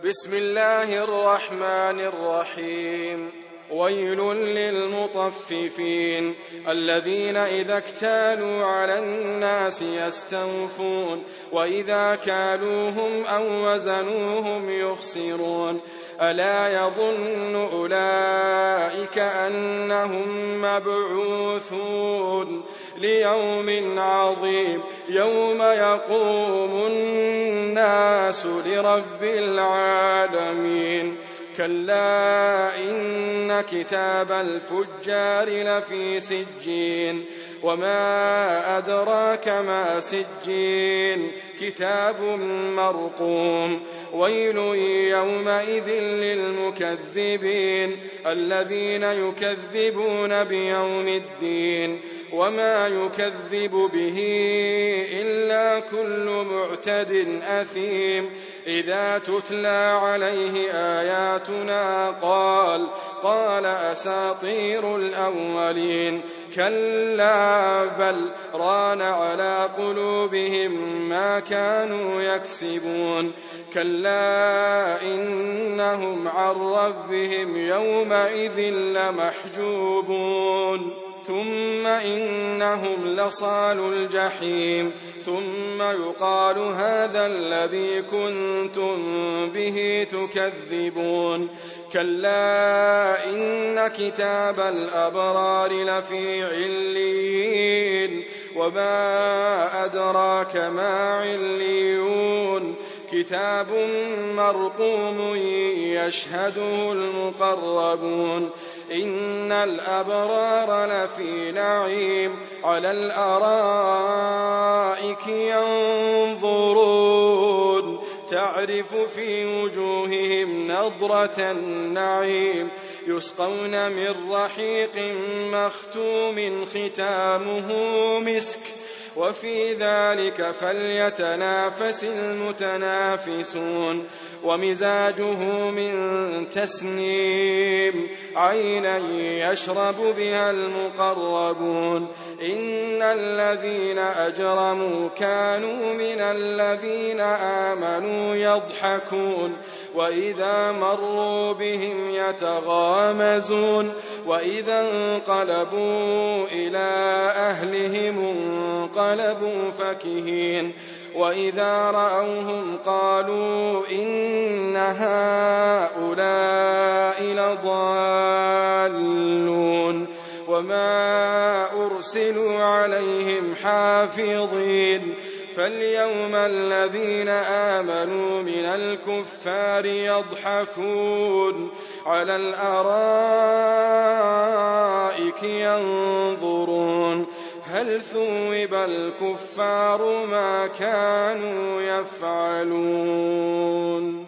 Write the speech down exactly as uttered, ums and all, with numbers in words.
بسم الله الرحمن الرحيم. ويل للمطففين الذين إذا اكتالوا على الناس يستوفون وإذا كالوهم أو وزنوهم يخسرون ألا يظن أولئك أنهم مبعوثون ليوم عظيم يوم يقوم الناس لرب العالمين. كلا إن كتاب الفجار لفي سجين وما أدراك ما سجين كتاب مرقوم. ويل يومئذ للمكذبين الذين يكذبون بيوم الدين وما يكذب به إلا كل معتد أثيم إذا تتلى عليه آياتنا قال قال أساطير الأولين. كلا بل ران على قلوبهم ما كانوا يكسبون. كلا إنهم عن ربهم يومئذ لمحجوبون ثم إنهم لصالو الجحيم ثم يقال هذا الذي كنتم به تكذبون. كلا إن كتاب الأبرار لفي عليين وما أدراك ما عليون كتاب مرقوم يشهده المقربون. إن الأبرار لفي نعيم على الأرائك ينظرون تعرف في وجوههم نضرة النعيم يسقون من رحيق مختوم ختامه مسك وفي ذلك فليتنافس المتنافسون. ومزاجه من تسنيم عينا يشرب بها المقربون. إن الذين أجرموا كانوا من الذين آمنوا يضحكون وإذا مروا بهم يتغامزون وإذا انقلبوا إلى أهلهم انقلبوا فكهين وإذا رأوهم قالوا إن هؤلاء لضالون وما أرسلوا عليهم حافظين. فاليوم الذين آمنوا من الكفار يضحكون على الأرائك ينظرون هل ثوب الكفار ما كانوا يفعلون.